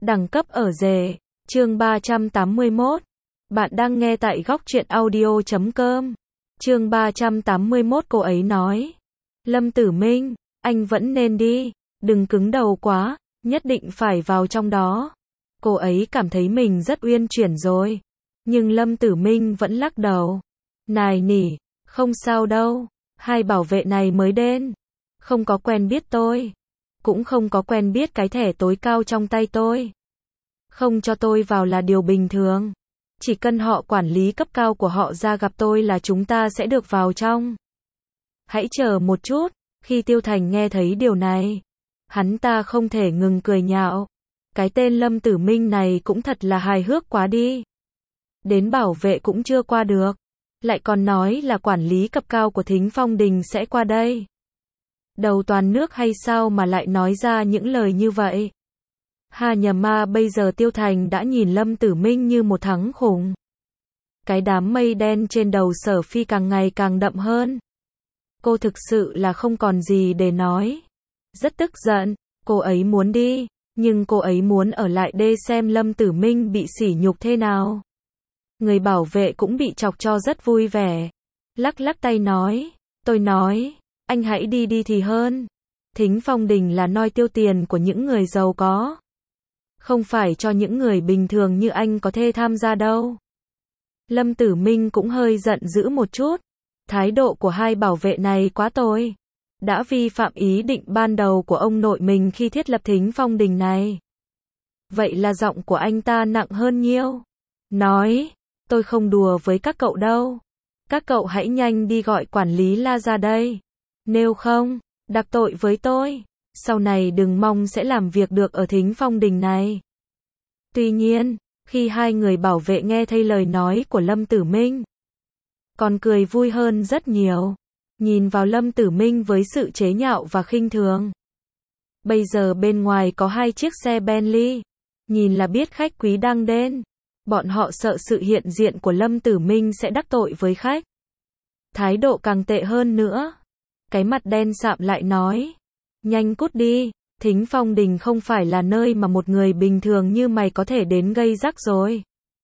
Đẳng cấp ở rể. Chương 381. Bạn đang nghe tại góc truyện audio.com. Chương 381 cô ấy nói. Lâm Tử Minh, anh vẫn nên đi, đừng cứng đầu quá, nhất định phải vào trong đó. Cô ấy cảm thấy mình rất uyên chuyển rồi. Nhưng Lâm Tử Minh vẫn lắc đầu. Nài nỉ, không sao đâu, hai bảo vệ này mới đến. Không có quen biết tôi. Cũng không có quen biết cái thẻ tối cao trong tay tôi. Không cho tôi vào là điều bình thường. Chỉ cần họ quản lý cấp cao của họ ra gặp tôi là chúng ta sẽ được vào trong. Hãy chờ một chút. Khi Tiêu Thành nghe thấy điều này, hắn ta không thể ngừng cười nhạo. Cái tên Lâm Tử Minh này cũng thật là hài hước quá đi. Đến bảo vệ cũng chưa qua được, lại còn nói là quản lý cấp cao của Thính Phong Đình sẽ qua đây. Đầu toàn nước hay sao mà lại nói ra những lời như vậy? Ha nhà ma, bây giờ Tiêu Thành đã nhìn Lâm Tử Minh như một thằng khủng. Cái đám mây đen trên đầu Sở Phi càng ngày càng đậm hơn. Cô thực sự là không còn gì để nói. Rất tức giận, cô ấy muốn đi, nhưng cô ấy muốn ở lại đây xem Lâm Tử Minh bị sỉ nhục thế nào. Người bảo vệ cũng bị chọc cho rất vui vẻ. Lắc lắc tay nói, tôi nói, anh hãy đi đi thì hơn. Thính Phong Đình là nơi tiêu tiền của những người giàu có. Không phải cho những người bình thường như anh có thể tham gia đâu. Lâm Tử Minh cũng hơi giận dữ một chút. Thái độ của hai bảo vệ này quá tồi. Đã vi phạm ý định ban đầu của ông nội mình khi thiết lập Thính Phong Đình này. Vậy là giọng của anh ta nặng hơn nhiều. Nói, tôi không đùa với các cậu đâu. Các cậu hãy nhanh đi gọi quản lý La ra đây. Nếu không, đắc tội với tôi, sau này đừng mong sẽ làm việc được ở Thính Phong Đình này. Tuy nhiên, khi hai người bảo vệ nghe thấy lời nói của Lâm Tử Minh, còn cười vui hơn rất nhiều. Nhìn vào Lâm Tử Minh với sự chế nhạo và khinh thường. Bây giờ bên ngoài có hai chiếc xe Bentley. Nhìn là biết khách quý đang đến. Bọn họ sợ sự hiện diện của Lâm Tử Minh sẽ đắc tội với khách. Thái độ càng tệ hơn nữa. Cái mặt đen sạm lại nói. Nhanh cút đi, Thính Phong Đình không phải là nơi mà một người bình thường như mày có thể đến gây rắc rối.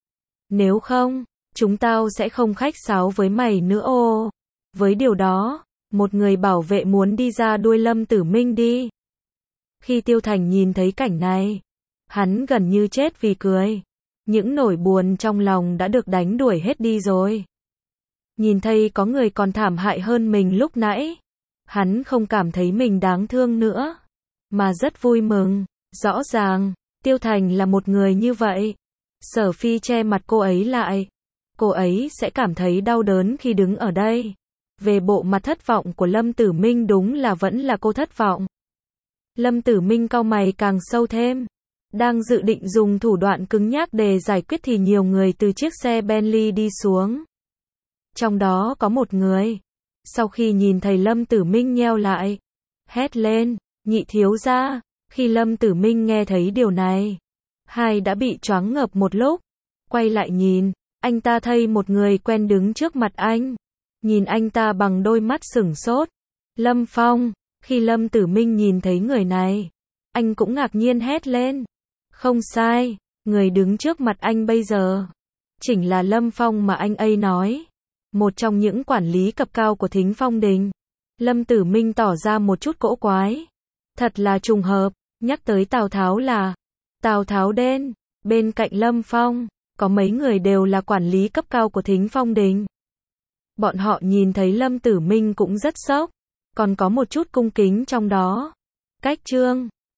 Nếu không, chúng tao sẽ không khách sáo với mày nữa ô. Với điều đó, một người bảo vệ muốn đi ra đuôi Lâm Tử Minh đi. Khi Tiêu Thành nhìn thấy cảnh này, hắn gần như chết vì cười. Những nỗi buồn trong lòng đã được đánh đuổi hết đi rồi. Nhìn thấy có người còn thảm hại hơn mình lúc nãy, hắn không cảm thấy mình đáng thương nữa, mà rất vui mừng. Rõ ràng, Tiêu Thành là một người như vậy. Sở Phi che mặt cô ấy lại. Cô ấy sẽ cảm thấy đau đớn khi đứng ở đây. Về bộ mặt thất vọng của Lâm Tử Minh, đúng là vẫn là cô thất vọng. Lâm Tử Minh cau mày càng sâu thêm. Đang dự định dùng thủ đoạn cứng nhắc để giải quyết thì nhiều người từ chiếc xe Bentley đi xuống. Trong đó có một người. Sau khi nhìn thấy Lâm Tử Minh nheo lại, hét lên, nhị thiếu gia. Khi Lâm Tử Minh nghe thấy điều này, hai đã bị choáng ngợp một lúc. Quay lại nhìn, anh ta thấy một người quen đứng trước mặt anh. Nhìn anh ta bằng đôi mắt sửng sốt. Lâm Phong. Khi Lâm Tử Minh nhìn thấy người này, anh cũng ngạc nhiên hét lên. Không sai, người đứng trước mặt anh bây giờ chính là Lâm Phong mà anh ấy nói. Một trong những quản lý cấp cao của Thính Phong Đình. Lâm Tử Minh tỏ ra một chút cỗ quái. Thật là trùng hợp, nhắc tới Tào Tháo là Tào Tháo đến. Bên cạnh Lâm Phong, có mấy người đều là quản lý cấp cao của Thính Phong Đình. Bọn họ nhìn thấy Lâm Tử Minh cũng rất sốc, còn có một chút cung kính trong đó. Cách trương,